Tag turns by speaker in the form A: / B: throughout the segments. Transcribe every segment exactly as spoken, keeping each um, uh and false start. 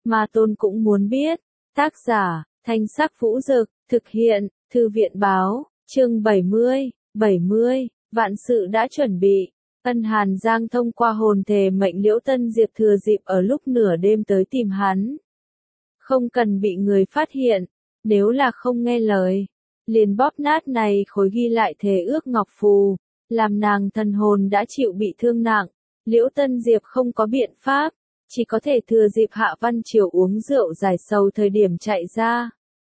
A: Ma Tôn cũng muốn biết. Tác giả, Thanh Sắc Vũ Dực, thực hiện, Thư viện Báo, chương bảy mươi, bảy mươi, vạn sự đã chuẩn bị. Ân Hàn Giang thông qua hồn thể mệnh Liễu Tân Diệp thừa dịp ở lúc nửa đêm tới tìm hắn. Không cần bị người phát hiện, nếu là không nghe lời, liền bóp nát này khối ghi lại thề ước ngọc phù, làm nàng thần hồn đã chịu bị thương nặng. Liễu Tân Diệp không có biện pháp, chỉ có thể thừa dịp Hạ Văn Triều uống rượu giải sầu thời điểm chạy ra.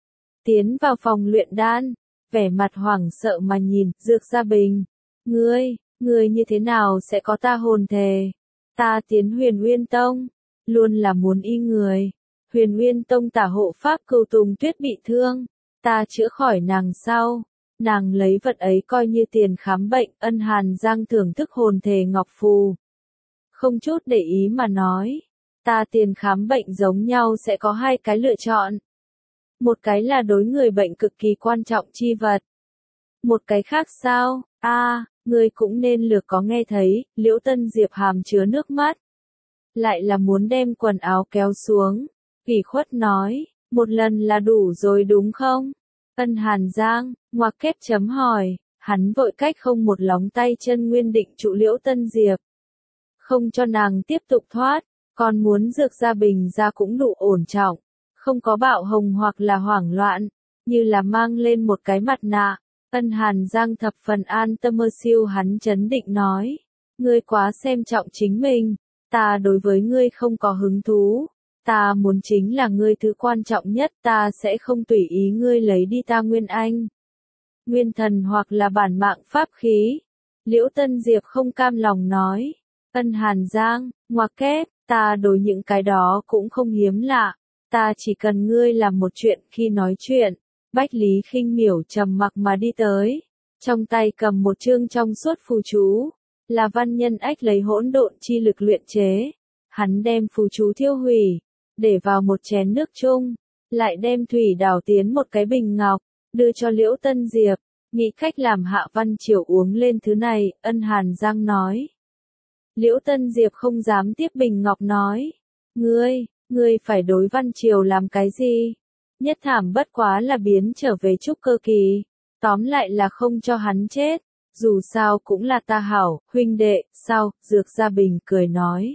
A: Tiến vào phòng luyện đan, vẻ mặt hoảng sợ mà nhìn, Dược Gia Bình. Ngươi, ngươi như thế nào sẽ có ta hồn thề? Ta tiến Huyền Uyên Tông, luôn là muốn y người. Huyền Uyên Tông tả hộ pháp Cửu Tùng Tuyết bị thương, ta chữa khỏi nàng sau. Nàng lấy vật ấy coi như tiền khám bệnh. Ân Hàn Giang thưởng thức hồn thề ngọc phù. Không chút để ý mà nói, ta tiền khám bệnh giống nhau sẽ có hai cái lựa chọn. Một cái là đối người bệnh cực kỳ quan trọng chi vật. Một cái khác sao? A, à, ngươi cũng nên lược có nghe thấy. Liễu Tân Diệp hàm chứa nước mắt, lại là muốn đem quần áo kéo xuống, ủy khuất nói, một lần là đủ rồi đúng không? Ân Hàn Giang, ngoặc kép chấm hỏi, hắn vội cách không một lóng tay chân nguyên định trụ Liễu Tân Diệp, không cho nàng tiếp tục thoát, còn muốn Dược Gia Bình ra cũng đủ ổn trọng, không có bạo hồng hoặc là hoảng loạn, như là mang lên một cái mặt nạ. Ân Hàn Giang thập phần an tâm mơ siêu hắn chấn định nói, ngươi quá xem trọng chính mình, ta đối với ngươi không có hứng thú, ta muốn chính là ngươi thứ quan trọng nhất, ta sẽ không tùy ý ngươi lấy đi ta Nguyên Anh, Nguyên Thần hoặc là bản mạng pháp khí. Liễu Tân Diệp không cam lòng nói, Ân Hàn Giang, ngoặc kép, ta đối những cái đó cũng không hiếm lạ, ta chỉ cần ngươi làm một chuyện. Khi nói chuyện, Bách Lý Khinh Miểu trầm mặc mà đi tới, trong tay cầm một chương trong suốt phù chú, là Văn Nhân Ách lấy hỗn độn chi lực luyện chế. Hắn đem phù chú thiêu hủy, để vào một chén nước chung, lại đem thủy đảo tiến một cái bình ngọc, đưa cho Liễu Tân Diệp, nghĩ cách làm Hạ Văn Triều uống lên thứ này. Ân Hàn Giang nói. Liễu Tân Diệp không dám tiếp bình ngọc nói, ngươi, ngươi phải đối Văn Triều làm cái gì? Nhất thảm bất quá là biến trở về trúc cơ kỳ, tóm lại là không cho hắn chết, dù sao cũng là ta hảo, huynh đệ. Sao? Dược Gia Bình cười nói,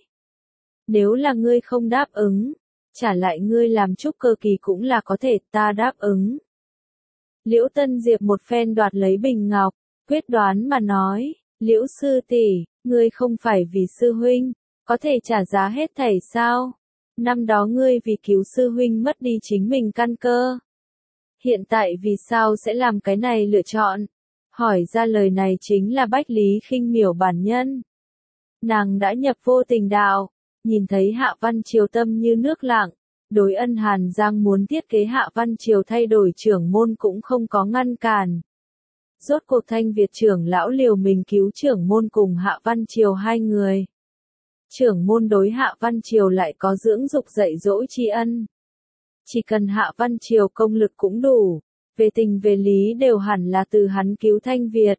A: nếu là ngươi không đáp ứng, trả lại ngươi làm trúc cơ kỳ cũng là có thể, ta đáp ứng. Liễu Tân Diệp một phen đoạt lấy bình ngọc, quyết đoán mà nói, Liễu sư tỷ, ngươi không phải vì sư huynh, có thể trả giá hết thảy sao? Năm đó ngươi vì cứu sư huynh mất đi chính mình căn cơ. Hiện tại vì sao sẽ làm cái này lựa chọn? Hỏi ra lời này chính là Bách Lý Khinh Miểu bản nhân. Nàng đã nhập vô tình đạo, nhìn thấy Hạ Văn Triều tâm như nước lặng, đối Ân Hàn Giang muốn thiết kế Hạ Văn Triều thay đổi trưởng môn cũng không có ngăn cản. Rốt cuộc Thanh Việt trưởng lão liều mình cứu trưởng môn cùng Hạ Văn Triều hai người. Trưởng môn đối Hạ Văn Triều lại có dưỡng dục dạy dỗ tri ân. Chỉ cần Hạ Văn Triều công lực cũng đủ, về tình về lý đều hẳn là từ hắn cứu Thanh Việt.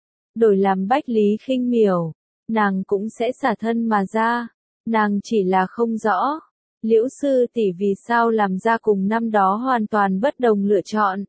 A: Đổi làm Bách Lý Khinh Miểu, nàng cũng sẽ xả thân mà ra, nàng chỉ là không rõ, Liễu sư tỷ vì sao làm ra cùng năm đó hoàn toàn bất đồng lựa chọn.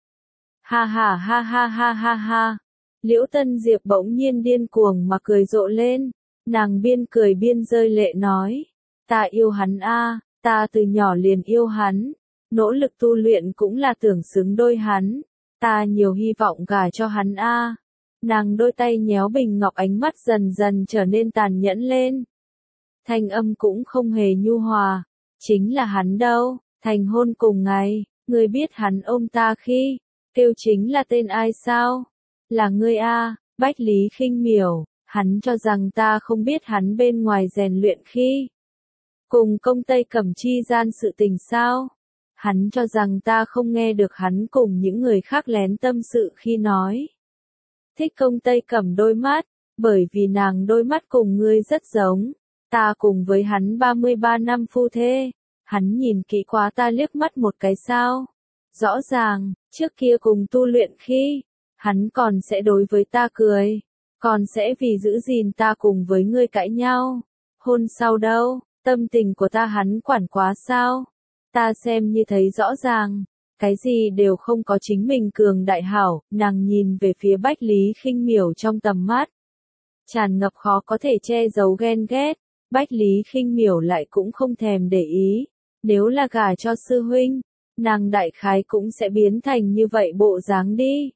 A: Ha ha ha ha ha ha ha. Liễu Tân Diệp bỗng nhiên điên cuồng mà cười rộ lên, nàng biên cười biên rơi lệ nói, ta yêu hắn a, ta từ nhỏ liền yêu hắn, nỗ lực tu luyện cũng là tưởng xứng đôi hắn, ta nhiều hy vọng gả cho hắn a. Nàng đôi tay nhéo bình ngọc, ánh mắt dần dần trở nên tàn nhẫn lên. Thanh âm cũng không hề nhu hòa, chính là hắn đâu, thành hôn cùng ngày, ngươi biết hắn ôm ta khi kêu chính là tên ai sao? Là ngươi a, Bách Lý Khinh Miểu, hắn cho rằng ta không biết hắn bên ngoài rèn luyện khi cùng công Tây Cẩm chi gian sự tình sao? Hắn cho rằng ta không nghe được hắn cùng những người khác lén tâm sự khi nói thích công Tây Cẩm đôi mắt, bởi vì nàng đôi mắt cùng ngươi rất giống. Ta cùng với hắn ba mươi ba năm phu thê, hắn nhìn kỹ quá ta liếc mắt một cái sao? Rõ ràng, trước kia cùng tu luyện khi, hắn còn sẽ đối với ta cười, còn sẽ vì giữ gìn ta cùng với ngươi cãi nhau. Hôn sau đâu, Tâm tình của ta hắn quản quá sao? Ta xem như thấy rõ ràng, cái gì đều không có chính mình cường đại hảo, nàng nhìn về phía Bách Lý Khinh Miểu trong tầm mắt. Tràn ngập khó có thể che giấu ghen ghét, Bách Lý Khinh Miểu lại cũng không thèm để ý, nếu là gả cho sư huynh, nàng đại khái cũng sẽ biến thành như vậy bộ dáng đi.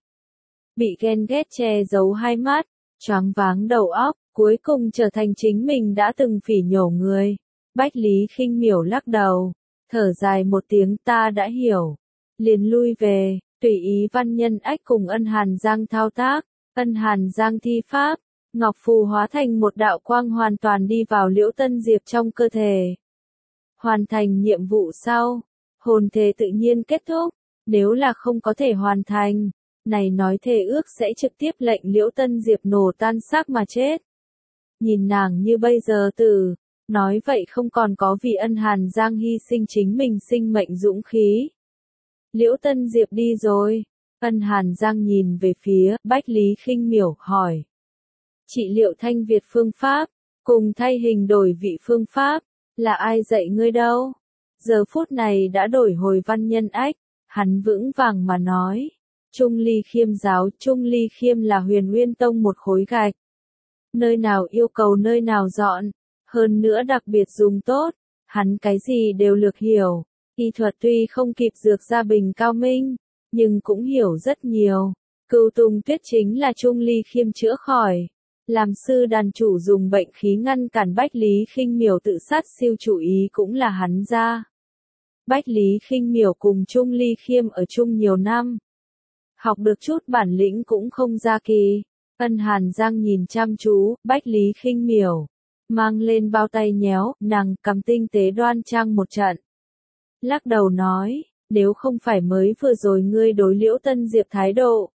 A: Bị ghen ghét che giấu hai mắt, choáng váng đầu óc, cuối cùng trở thành chính mình đã từng phỉ nhổ người. Bách Lý Khinh Miểu lắc đầu, thở dài một tiếng, ta đã hiểu. Liền lui về, tùy ý Văn Nhân Ách cùng Ân Hàn Giang thao tác, Ân Hàn Giang thi pháp, ngọc phù hóa thành một đạo quang hoàn toàn đi vào Liễu Tân Diệp trong cơ thể. Hoàn thành nhiệm vụ sau, hồn thể tự nhiên kết thúc, nếu là không có thể hoàn thành, này nói thề ước sẽ trực tiếp lệnh Liễu Tân Diệp nổ tan xác mà chết. Nhìn nàng như bây giờ từ, nói vậy không còn có vì Ân Hàn Giang hy sinh chính mình sinh mệnh dũng khí. Liễu Tân Diệp đi rồi, Ân Hàn Giang nhìn về phía Bách Lý Khinh Miểu hỏi. Trị liệu thanh Việt phương pháp, cùng thay hình đổi vị phương pháp, là ai dạy ngươi đâu? Giờ phút này đã đổi hồi Văn Nhân Ách, hắn vững vàng mà nói. Trung Ly Khiêm giáo, Trung Ly Khiêm là Huyền Nguyên Tông một khối gạch. Nơi nào yêu cầu nơi nào dọn, hơn nữa đặc biệt dùng tốt, hắn cái gì đều lược hiểu. Y thuật tuy không kịp Dược Gia Bình cao minh, nhưng cũng hiểu rất nhiều. Cửu Tùng Tuyết chính là Trung Ly Khiêm chữa khỏi. Làm sư đàn chủ dùng bệnh khí ngăn cản Bách Lý Khinh Miểu tự sát siêu chủ ý cũng là hắn ra. Bách Lý Khinh Miểu cùng Trung Ly Khiêm ở chung nhiều năm. Học được chút bản lĩnh cũng không ra kỳ. Ân Hàn Giang nhìn chăm chú, Bách Lý Khinh Miểu. Mang lên bao tay nhéo, nàng cầm tinh tế đoan trang một trận. Lắc đầu nói, nếu không phải mới vừa rồi ngươi đối Liễu Tân Diệp thái độ.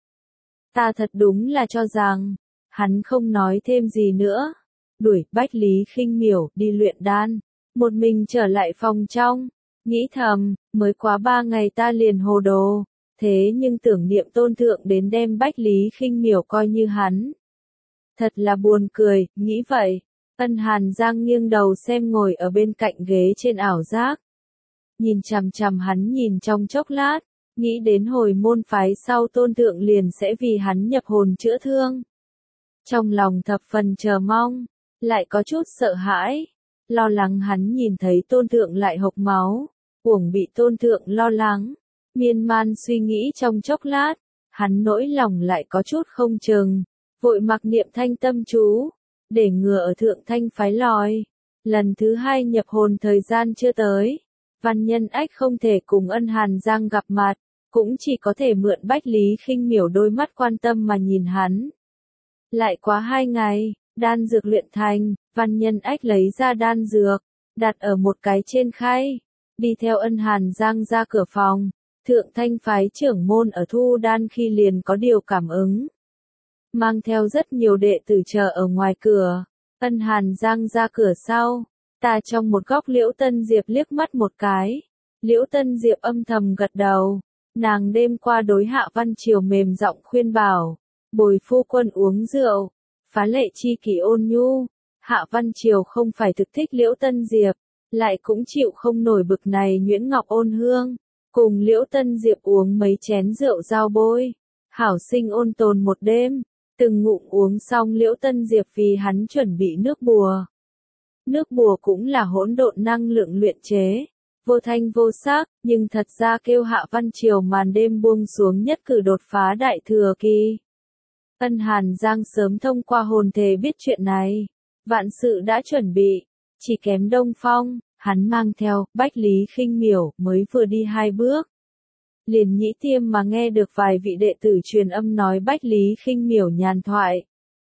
A: Ta thật đúng là cho rằng, hắn không nói thêm gì nữa. Đuổi Bách Lý Khinh Miểu đi luyện đan. Một mình trở lại phòng trong. Nghĩ thầm, mới quá ba ngày ta liền hồ đồ. Thế nhưng tưởng niệm tôn thượng đến đem Bách Lý Khinh Miểu coi như hắn. Thật là buồn cười, nghĩ vậy. Ân Hàn Giang nghiêng đầu xem ngồi ở bên cạnh ghế trên ảo giác. Nhìn chằm chằm hắn nhìn trong chốc lát, nghĩ đến hồi môn phái sau tôn thượng liền sẽ vì hắn nhập hồn chữa thương. Trong lòng thập phần chờ mong, lại có chút sợ hãi, lo lắng hắn nhìn thấy tôn thượng lại hộc máu, uổng bị tôn thượng lo lắng, miên man suy nghĩ trong chốc lát, hắn nỗi lòng lại có chút không chừng, vội mặc niệm thanh tâm chú, để ngừa ở thượng thanh phái lòi. Lần thứ hai nhập hồn thời gian chưa tới, Văn Nhân Ách không thể cùng Ân Hàn Giang gặp mặt, cũng chỉ có thể mượn Bách Lý Khinh Miểu đôi mắt quan tâm mà nhìn hắn. Lại quá hai ngày, đan dược luyện thành, Văn Nhân Ách lấy ra đan dược, đặt ở một cái trên khay, đi theo Ân Hàn Giang ra cửa phòng. Thượng thanh phái trưởng môn ở thu đan khi liền có điều cảm ứng. Mang theo rất nhiều đệ tử chờ ở ngoài cửa, Ân Hàn Giang ra cửa sau, ta trong một góc Liễu Tân Diệp liếc mắt một cái. Liễu Tân Diệp âm thầm gật đầu, nàng đêm qua đối Hạ Văn Triều mềm giọng khuyên bảo, bồi phu quân uống rượu, phá lệ chi kỷ ôn nhu. Hạ Văn Triều không phải thực thích Liễu Tân Diệp, lại cũng chịu không nổi bực này nhuyễn ngọc ôn hương. Cùng Liễu Tân Diệp uống mấy chén rượu giao bôi, hảo sinh ôn tồn một đêm, từng ngụm uống xong Liễu Tân Diệp vì hắn chuẩn bị nước bùa. Nước bùa cũng là hỗn độn năng lượng luyện chế, vô thanh vô sắc, nhưng thật ra kêu Hạ Văn Triều màn đêm buông xuống nhất cử đột phá đại thừa kỳ. Ân Hàn Giang sớm thông qua hồn thể biết chuyện này, vạn sự đã chuẩn bị, chỉ kém Đông Phong. Hắn mang theo, Bách Lý Khinh Miểu, mới vừa đi hai bước. Liền nhĩ tiêm mà nghe được vài vị đệ tử truyền âm nói Bách Lý Khinh Miểu nhàn thoại.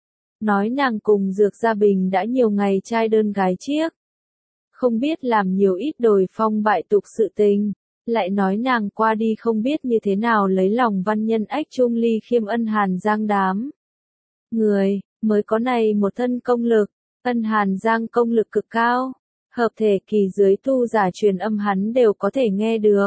A: Nói nàng cùng Dược Gia Bình đã nhiều ngày trai đơn gái chiếc. Không biết làm nhiều ít đồi phong bại tục sự tình. Lại nói nàng qua đi không biết như thế nào lấy lòng Văn Nhân Ách Trung Ly Khiêm Ân Hàn Giang đám. Người, mới có này một thân công lực, Ân Hàn Giang công lực cực cao. Hợp thể kỳ dưới tu giả truyền âm hắn đều có thể nghe được.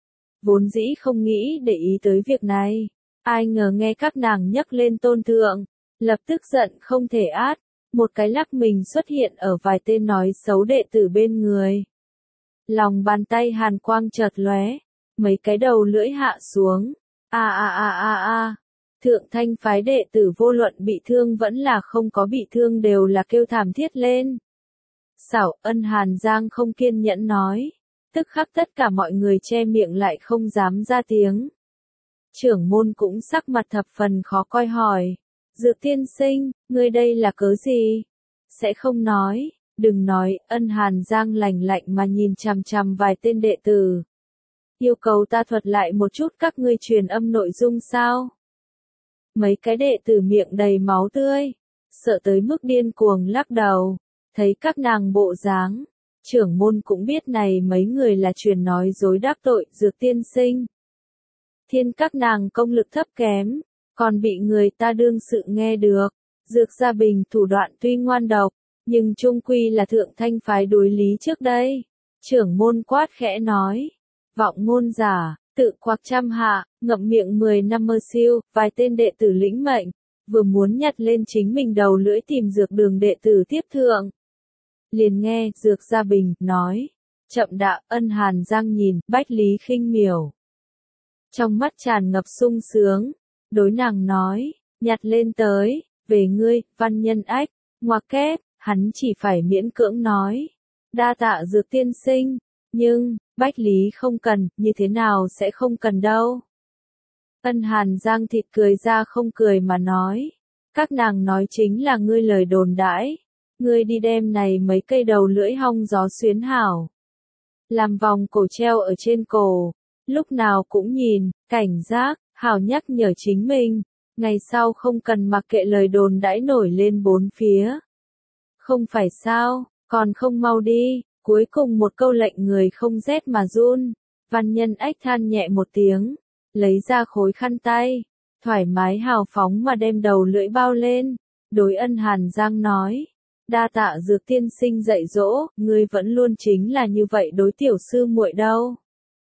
A: Vốn dĩ không nghĩ để ý tới việc này. Ai ngờ nghe các nàng nhắc lên tôn thượng. Lập tức giận không thể át. một cái lắc mình xuất hiện ở vài tên nói xấu đệ tử bên người. Lòng bàn tay hàn quang chợt lóe, mấy cái đầu lưỡi hạ xuống. A a a a a. Thượng Thanh phái đệ tử vô luận bị thương vẫn là không có bị thương đều là kêu thảm thiết lên. Xảo, Ân Hàn Giang không kiên nhẫn nói. Tức khắc tất cả mọi người che miệng lại không dám ra tiếng. Trưởng môn cũng sắc mặt thập phần khó coi hỏi. Dược tiên sinh, ngươi đây là cớ gì? Sẽ không nói, đừng nói, Ân Hàn Giang lạnh lạnh mà nhìn chằm chằm vài tên đệ tử. Yêu cầu ta thuật lại một chút các ngươi truyền âm nội dung sao? Mấy cái đệ tử miệng đầy máu tươi, sợ tới mức điên cuồng lắc đầu, thấy các nàng bộ dáng. Trưởng môn cũng biết này mấy người là truyền nói dối đắc tội Dược tiên sinh. Thiên các nàng công lực thấp kém, còn bị người ta đương sự nghe được. Dược Gia Bình thủ đoạn tuy ngoan độc, nhưng chung quy là thượng thanh phái đối lý trước đây. Trưởng môn quát khẽ nói, vọng ngôn giả, tự quạc trăm hạ, ngậm miệng mười năm mơ siêu, vài tên đệ tử lĩnh mệnh, vừa muốn nhặt lên chính mình đầu lưỡi tìm dược đường đệ tử tiếp thượng. Liền nghe, Dược Gia Bình, nói, chậm đạo, Ân Hàn Giang nhìn, Bách Lý Khinh Miểu. Trong mắt tràn ngập sung sướng, đối nàng nói, nhặt lên tới, về ngươi, văn nhân ách, ngoặc kép, hắn chỉ phải miễn cưỡng nói. Đa tạ Dược tiên sinh, nhưng, Bách Lý không cần, như thế nào sẽ không cần đâu. Ân Hàn Giang thịt cười ra không cười mà nói, các nàng nói chính là ngươi lời đồn đãi. Ngươi đi đem này mấy cây đầu lưỡi hong gió xuyến hảo. Làm vòng cổ treo ở trên cổ, lúc nào cũng nhìn, cảnh giác, hảo nhắc nhở chính mình, ngày sau không cần mặc kệ lời đồn đãi nổi lên bốn phía. Không phải sao, còn không mau đi, cuối cùng một câu lệnh người không rét mà run. Văn nhân ách than nhẹ một tiếng, lấy ra khối khăn tay, thoải mái hào phóng mà đem đầu lưỡi bao lên, đối Ân Hàn Giang nói. Đa tạ Dược tiên sinh dạy dỗ, ngươi vẫn luôn chính là như vậy đối tiểu sư muội đâu.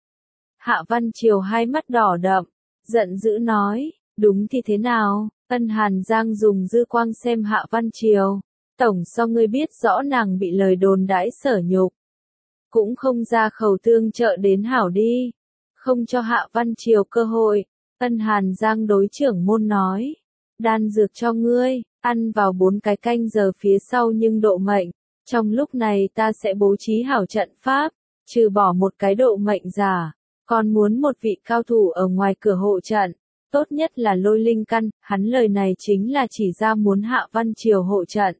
A: Hạ Văn Triều hai mắt đỏ đậm, giận dữ nói, đúng thì thế nào? Ân Hàn Giang dùng dư quang xem Hạ Văn Triều, tổng so ngươi biết rõ nàng bị lời đồn đãi sở nhục, cũng không ra khẩu tương trợ đến hảo đi, không cho Hạ Văn Triều cơ hội. Ân Hàn Giang đối trưởng môn nói, đan dược cho ngươi. Ăn vào bốn cái canh giờ phía sau nhưng độ mệnh, trong lúc này ta sẽ bố trí hảo trận pháp, trừ bỏ một cái độ mệnh giả, còn muốn một vị cao thủ ở ngoài cửa hộ trận, tốt nhất là lôi linh căn, hắn lời này chính là chỉ ra muốn Hạ Văn Triều hộ trận.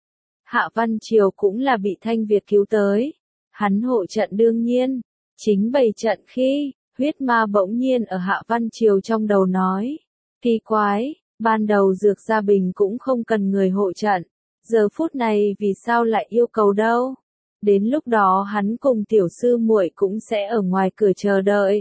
A: Hạ Văn Triều cũng là bị Thanh Việt cứu tới, hắn hộ trận đương nhiên, chính bày trận khi, huyết ma bỗng nhiên ở Hạ Văn Triều trong đầu nói, kỳ quái. Ban đầu Dược Gia Bình cũng không cần người hộ trận, giờ phút này vì sao lại yêu cầu đâu? Đến lúc đó hắn cùng tiểu sư muội cũng sẽ ở ngoài cửa chờ đợi.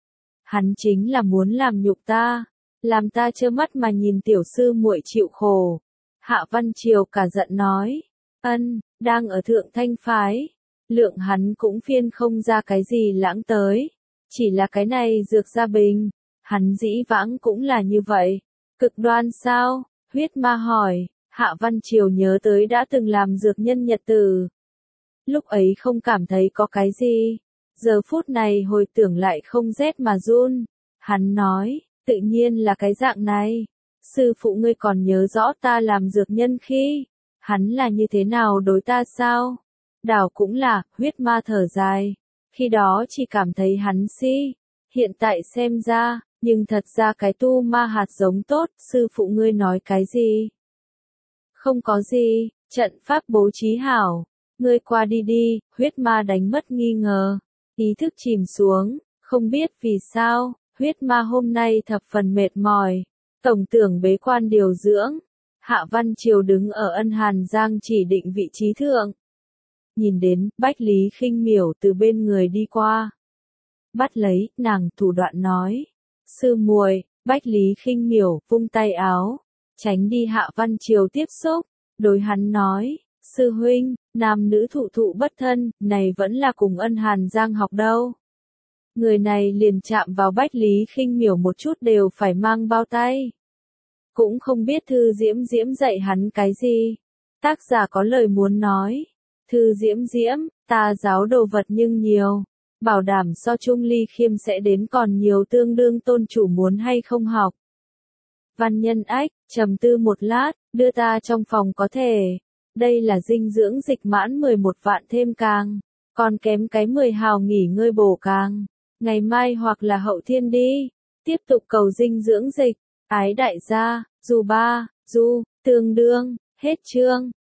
A: Hắn chính là muốn làm nhục ta, làm ta trơ mắt mà nhìn tiểu sư muội chịu khổ. Hạ Văn Triều cả giận nói, ân, đang ở thượng thanh phái, lượng hắn cũng phiên không ra cái gì lãng tới, chỉ là cái này Dược Gia Bình, hắn dĩ vãng cũng là như vậy. Cực đoan sao? Huyết ma hỏi, Hạ Văn Triều nhớ tới đã từng làm dược nhân nhật tử. Lúc ấy không cảm thấy có cái gì, giờ phút này hồi tưởng lại không rét mà run. Hắn nói, tự nhiên là cái dạng này. Sư phụ ngươi còn nhớ rõ ta làm dược nhân khi, hắn là như thế nào đối ta sao? Đảo cũng là, huyết ma thở dài. Khi đó chỉ cảm thấy hắn si, hiện tại xem ra. Nhưng thật ra cái tu ma hạt giống tốt, sư phụ ngươi nói cái gì? Không có gì, trận pháp bố trí hảo, ngươi qua đi đi, huyết ma đánh mất nghi ngờ, ý thức chìm xuống, không biết vì sao, huyết ma hôm nay thập phần mệt mỏi, tổng tưởng bế quan điều dưỡng. Hạ Văn Triều đứng ở Ân Hàn Giang chỉ định vị trí thượng. Nhìn đến, Bách Lý Khinh Miểu từ bên người đi qua. Bắt lấy, nàng thủ đoạn nói. Sư muội, Bách Lý Khinh Miểu, vung tay áo, tránh đi Hạ Văn Triều tiếp xúc, đối hắn nói, sư huynh, nam nữ thụ thụ bất thân, này vẫn là cùng Ân Hàn Giang học đâu. Người này liền chạm vào Bách Lý Khinh Miểu một chút đều phải mang bao tay. Cũng không biết Thư Diễm Diễm dạy hắn cái gì. Tác giả có lời muốn nói. Thư Diễm Diễm, ta giáo đồ vật nhưng nhiều. Bảo đảm so Trung Ly Khiêm sẽ đến còn nhiều tương đương tôn chủ muốn hay không học. Văn Nhân Ách, trầm tư một lát, đưa ta trong phòng có thể. Đây là dinh dưỡng dịch mãn mười một vạn thêm càng. Còn kém cái mười hào nghỉ ngơi bổ càng. Ngày mai hoặc là hậu thiên đi. Tiếp tục cầu dinh dưỡng dịch. Ái đại gia, dù ba, du, tương đương, hết chương.